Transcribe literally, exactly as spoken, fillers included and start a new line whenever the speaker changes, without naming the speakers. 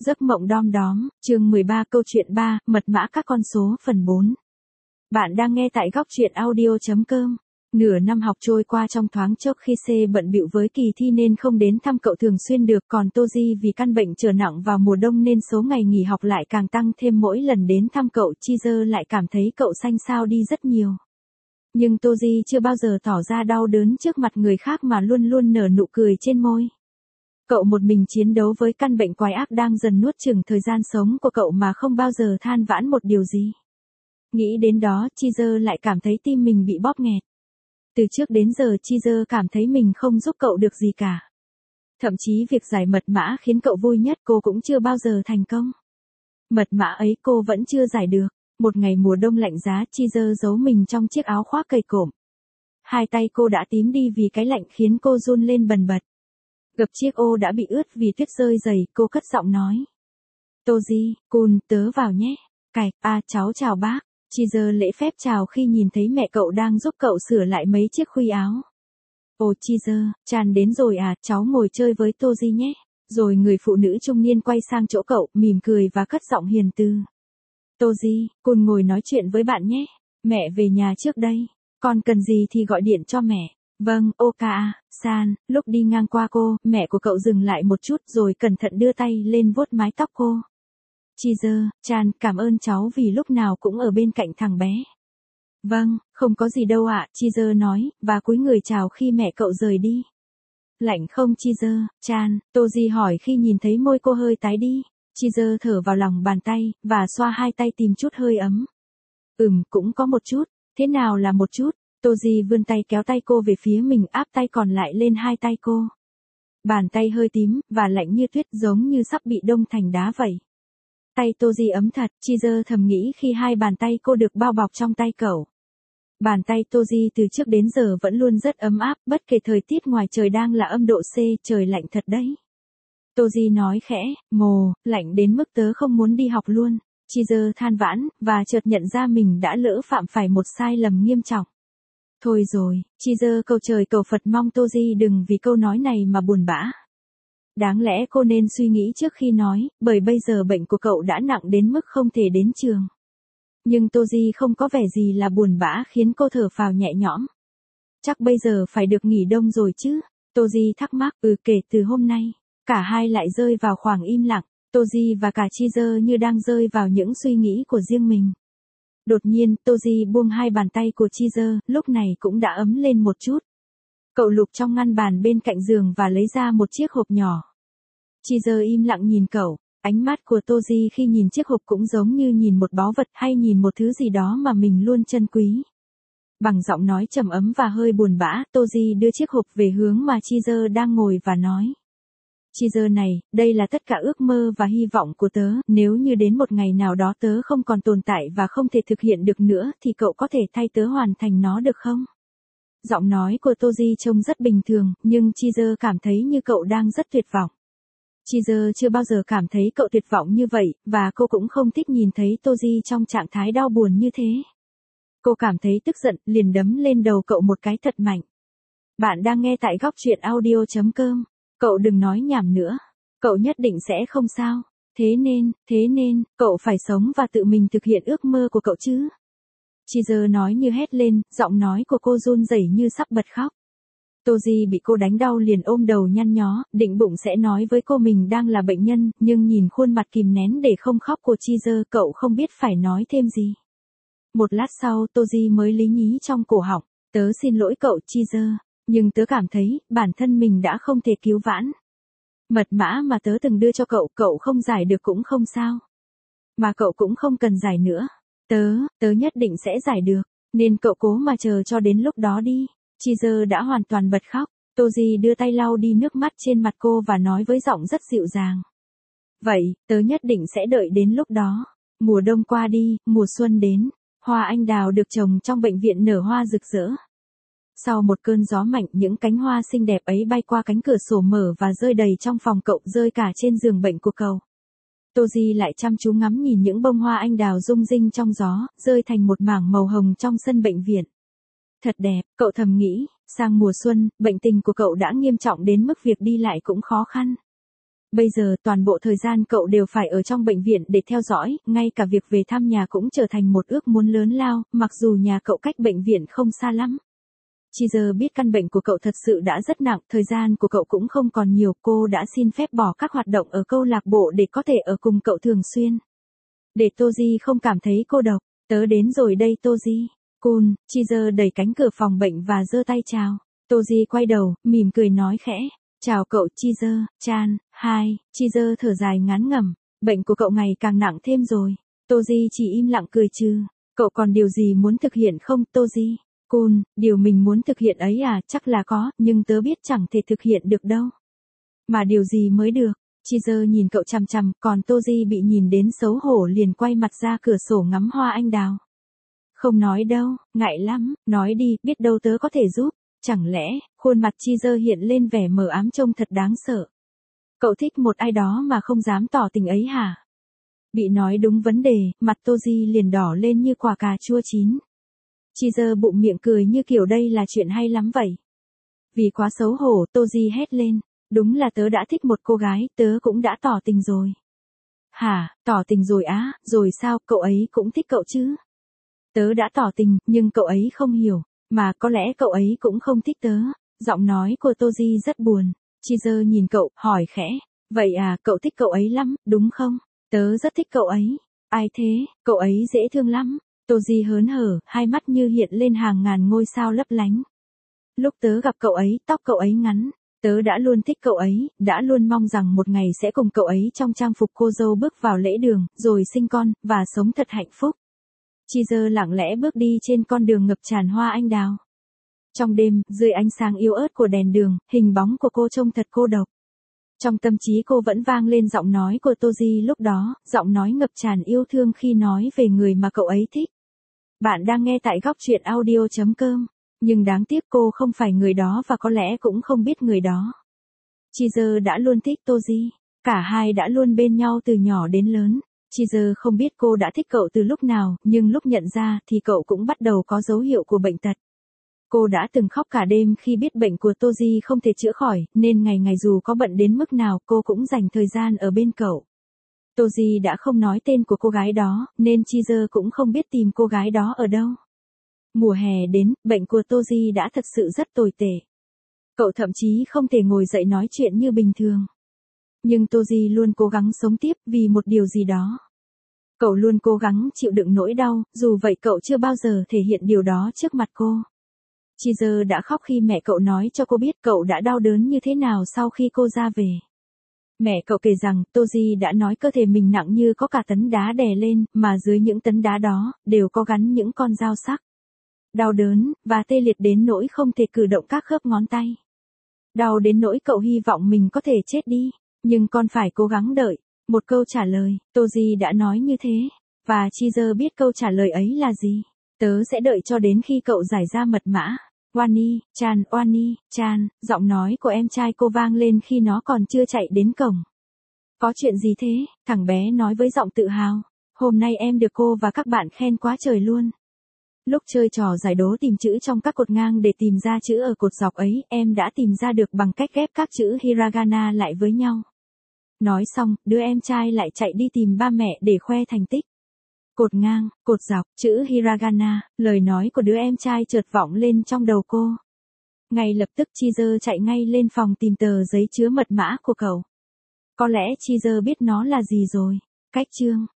Giấc mộng đom đóm, chương mười ba câu chuyện ba, mật mã các con số phần bốn. Bạn đang nghe tại góc truyện audio chấm com. Nửa năm học trôi qua trong thoáng chốc khi C bận bịu với kỳ thi nên không đến thăm cậu thường xuyên được, còn Toji vì căn bệnh trở nặng vào mùa đông nên số ngày nghỉ học lại càng tăng thêm, mỗi lần đến thăm cậu Chizu lại cảm thấy cậu xanh xao đi rất nhiều. Nhưng Toji chưa bao giờ tỏ ra đau đớn trước mặt người khác mà luôn luôn nở nụ cười trên môi. Cậu một mình chiến đấu với căn bệnh quái ác đang dần nuốt chửng thời gian sống của cậu mà không bao giờ than vãn một điều gì. Nghĩ đến đó, Chizu lại cảm thấy tim mình bị bóp nghẹt. Từ trước đến giờ Chizu cảm thấy mình không giúp cậu được gì cả. Thậm chí việc giải mật mã khiến cậu vui nhất cô cũng chưa bao giờ thành công. Mật mã ấy cô vẫn chưa giải được. Một ngày mùa đông lạnh giá, Chizu giấu mình trong chiếc áo khoác cầy cộm. Hai tay cô đã tím đi vì cái lạnh khiến cô run lên bần bật. Gập chiếc ô đã bị ướt vì tuyết rơi dày, cô cất giọng nói. Toji, Kun, tớ vào nhé. Cạch, à cháu chào bác. Chizu lễ phép chào khi nhìn thấy mẹ cậu đang giúp cậu sửa lại mấy chiếc khuy áo. Ồ Chizu, Chan đến rồi à, cháu ngồi chơi với Toji nhé. Rồi người phụ nữ trung niên quay sang chỗ cậu, mỉm cười và cất giọng hiền từ. Toji, Kun ngồi nói chuyện với bạn nhé. Mẹ về nhà trước đây. Con cần gì thì gọi điện cho mẹ. Vâng, Oka-san. Lúc đi ngang qua cô, mẹ của cậu dừng lại một chút rồi cẩn thận đưa tay lên vuốt mái tóc cô. Chizu, Chan, cảm ơn cháu vì lúc nào cũng ở bên cạnh thằng bé. Vâng, không có gì đâu ạ, Chizu nói, và cúi người chào khi mẹ cậu rời đi. Lạnh không Chizu, Chan, Toji hỏi khi nhìn thấy môi cô hơi tái đi. Chizu thở vào lòng bàn tay, và xoa hai tay tìm chút hơi ấm. Ừm, cũng có một chút. Thế nào là một chút? Toji vươn tay kéo tay cô về phía mình, áp tay còn lại lên hai tay cô. Bàn tay hơi tím, và lạnh như tuyết, giống như sắp bị đông thành đá vậy. Tay Toji ấm thật, Chizu thầm nghĩ khi hai bàn tay cô được bao bọc trong tay cậu. Bàn tay Toji từ trước đến giờ vẫn luôn rất ấm áp, bất kể thời tiết ngoài trời đang là âm độ C, trời lạnh thật đấy. Toji nói khẽ, mồ, lạnh đến mức tớ không muốn đi học luôn. Chizu than vãn, và chợt nhận ra mình đã lỡ phạm phải một sai lầm nghiêm trọng. Thôi rồi, Chizu cầu trời cầu Phật mong Toji đừng vì câu nói này mà buồn bã. Đáng lẽ cô nên suy nghĩ trước khi nói, bởi bây giờ bệnh của cậu đã nặng đến mức không thể đến trường. Nhưng Toji không có vẻ gì là buồn bã khiến cô thở phào nhẹ nhõm. Chắc bây giờ phải được nghỉ đông rồi chứ? Toji thắc mắc, ừ kể từ hôm nay. Cả hai lại rơi vào khoảng im lặng, Toji và cả Chizu như đang rơi vào những suy nghĩ của riêng mình. Đột nhiên, Toji buông hai bàn tay của Chizu, lúc này cũng đã ấm lên một chút. Cậu lục trong ngăn bàn bên cạnh giường và lấy ra một chiếc hộp nhỏ. Chizu im lặng nhìn cậu, ánh mắt của Toji khi nhìn chiếc hộp cũng giống như nhìn một báu vật hay nhìn một thứ gì đó mà mình luôn trân quý. Bằng giọng nói trầm ấm và hơi buồn bã, Toji đưa chiếc hộp về hướng mà Chizu đang ngồi và nói. Chizu này, đây là tất cả ước mơ và hy vọng của tớ, nếu như đến một ngày nào đó tớ không còn tồn tại và không thể thực hiện được nữa thì cậu có thể thay tớ hoàn thành nó được không? Giọng nói của Toji trông rất bình thường, nhưng Chizu cảm thấy như cậu đang rất tuyệt vọng. Chizu chưa bao giờ cảm thấy cậu tuyệt vọng như vậy, và cô cũng không thích nhìn thấy Toji trong trạng thái đau buồn như thế. Cô cảm thấy tức giận, liền đấm lên đầu cậu một cái thật mạnh. Bạn đang nghe tại góc truyện audio chấm com. Cậu đừng nói nhảm nữa. Cậu nhất định sẽ không sao. Thế nên, thế nên, cậu phải sống và tự mình thực hiện ước mơ của cậu chứ. Chizu nói như hét lên, giọng nói của cô run rẩy như sắp bật khóc. Toji bị cô đánh đau liền ôm đầu nhăn nhó, định bụng sẽ nói với cô mình đang là bệnh nhân, nhưng nhìn khuôn mặt kìm nén để không khóc của Chizu, cậu không biết phải nói thêm gì. Một lát sau Toji mới lý nhí trong cổ họng, tớ xin lỗi cậu Chizu, nhưng tớ cảm thấy bản thân mình đã không thể cứu vãn. Mật mã mà tớ từng đưa cho cậu, cậu không giải được cũng không sao. Mà cậu cũng không cần giải nữa. Tớ, tớ nhất định sẽ giải được, nên cậu cố mà chờ cho đến lúc đó đi. Chizu đã hoàn toàn bật khóc. Toji đưa tay lau đi nước mắt trên mặt cô và nói với giọng rất dịu dàng. Vậy, tớ nhất định sẽ đợi đến lúc đó. Mùa đông qua đi, mùa xuân đến. Hoa anh đào được trồng trong bệnh viện nở hoa rực rỡ. Sau một cơn gió mạnh, những cánh hoa xinh đẹp ấy bay qua cánh cửa sổ mở và rơi đầy trong phòng cậu, rơi cả trên giường bệnh của cậu. Toji lại chăm chú ngắm nhìn những bông hoa anh đào rung rinh trong gió, rơi thành một mảng màu hồng trong sân bệnh viện. Thật đẹp, cậu thầm nghĩ, sang mùa xuân, bệnh tình của cậu đã nghiêm trọng đến mức việc đi lại cũng khó khăn. Bây giờ toàn bộ thời gian cậu đều phải ở trong bệnh viện để theo dõi, ngay cả việc về thăm nhà cũng trở thành một ước muốn lớn lao, mặc dù nhà cậu cách bệnh viện không xa lắm. Cheezer biết căn bệnh của cậu thật sự đã rất nặng, thời gian của cậu cũng không còn nhiều, cô đã xin phép bỏ các hoạt động ở câu lạc bộ để có thể ở cùng cậu thường xuyên. Để Toji không cảm thấy cô độc, tớ đến rồi đây Toji. Cool, Cheezer đẩy cánh cửa phòng bệnh và giơ tay chào. Toji quay đầu, mỉm cười nói khẽ. Chào cậu Cheezer, Chan, hi, Cheezer thở dài ngán ngẩm. Bệnh của cậu ngày càng nặng thêm rồi. Toji chỉ im lặng cười trừ. Cậu còn điều gì muốn thực hiện không Toji? Cool, điều mình muốn thực hiện ấy à, chắc là có, nhưng tớ biết chẳng thể thực hiện được đâu. Mà điều gì mới được? Cheezer nhìn cậu chằm chằm, còn Toji bị nhìn đến xấu hổ liền quay mặt ra cửa sổ ngắm hoa anh đào. Không nói đâu, ngại lắm, nói đi, biết đâu tớ có thể giúp. Chẳng lẽ, khuôn mặt Cheezer hiện lên vẻ mờ ám trông thật đáng sợ. Cậu thích một ai đó mà không dám tỏ tình ấy hả? Bị nói đúng vấn đề, mặt Toji liền đỏ lên như quả cà chua chín. Cheezer bụng miệng cười như kiểu đây là chuyện hay lắm vậy. Vì quá xấu hổ, Toji hét lên. Đúng là tớ đã thích một cô gái, tớ cũng đã tỏ tình rồi. Hả, tỏ tình rồi á, rồi sao, cậu ấy cũng thích cậu chứ? Tớ đã tỏ tình, nhưng cậu ấy không hiểu, mà có lẽ cậu ấy cũng không thích tớ. Giọng nói của Toji rất buồn. Cheezer nhìn cậu, hỏi khẽ. Vậy à, cậu thích cậu ấy lắm, đúng không? Tớ rất thích cậu ấy. Ai thế, cậu ấy dễ thương lắm. Toji hớn hở, hai mắt như hiện lên hàng ngàn ngôi sao lấp lánh. Lúc tớ gặp cậu ấy, tóc cậu ấy ngắn. Tớ đã luôn thích cậu ấy, đã luôn mong rằng một ngày sẽ cùng cậu ấy trong trang phục cô dâu bước vào lễ đường, rồi sinh con, và sống thật hạnh phúc. Cheezer lặng lẽ bước đi trên con đường ngập tràn hoa anh đào. Trong đêm, dưới ánh sáng yếu ớt của đèn đường, hình bóng của cô trông thật cô độc. Trong tâm trí cô vẫn vang lên giọng nói của Toji lúc đó, giọng nói ngập tràn yêu thương khi nói về người mà cậu ấy thích. Bạn đang nghe tại góc truyện audio chấm com. Nhưng đáng tiếc cô không phải người đó và có lẽ cũng không biết người đó. Cheezer đã luôn thích Toji. Cả hai đã luôn bên nhau từ nhỏ đến lớn. Cheezer không biết cô đã thích cậu từ lúc nào, nhưng lúc nhận ra thì cậu cũng bắt đầu có dấu hiệu của bệnh tật. Cô đã từng khóc cả đêm khi biết bệnh của Toji không thể chữa khỏi, nên ngày ngày dù có bận đến mức nào cô cũng dành thời gian ở bên cậu. Toji đã không nói tên của cô gái đó, nên Cheezer cũng không biết tìm cô gái đó ở đâu. Mùa hè đến, bệnh của Toji đã thật sự rất tồi tệ. Cậu thậm chí không thể ngồi dậy nói chuyện như bình thường. Nhưng Toji luôn cố gắng sống tiếp vì một điều gì đó. Cậu luôn cố gắng chịu đựng nỗi đau, dù vậy cậu chưa bao giờ thể hiện điều đó trước mặt cô. Cheezer đã khóc khi mẹ cậu nói cho cô biết cậu đã đau đớn như thế nào sau khi cô ra về. Mẹ cậu kể rằng, Toji đã nói cơ thể mình nặng như có cả tấn đá đè lên, mà dưới những tấn đá đó, đều có gắn những con dao sắc. Đau đớn, và tê liệt đến nỗi không thể cử động các khớp ngón tay. Đau đến nỗi cậu hy vọng mình có thể chết đi, nhưng con phải cố gắng đợi. Một câu trả lời, Toji đã nói như thế, và Cheezer biết câu trả lời ấy là gì. Tớ sẽ đợi cho đến khi cậu giải ra mật mã. Wani, Chan, Wani, Chan, giọng nói của em trai cô vang lên khi nó còn chưa chạy đến cổng. Có chuyện gì thế? Thằng bé nói với giọng tự hào. Hôm nay em được cô và các bạn khen quá trời luôn. Lúc chơi trò giải đố tìm chữ trong các cột ngang để tìm ra chữ ở cột dọc ấy, em đã tìm ra được bằng cách ghép các chữ hiragana lại với nhau. Nói xong, đứa em trai lại chạy đi tìm ba mẹ để khoe thành tích. Cột ngang, cột dọc, chữ hiragana, lời nói của đứa em trai chợt vọng lên trong đầu cô. Ngay lập tức Cheezer chạy ngay lên phòng tìm tờ giấy chứa mật mã của cậu. Có lẽ Cheezer biết nó là gì rồi. Cách chương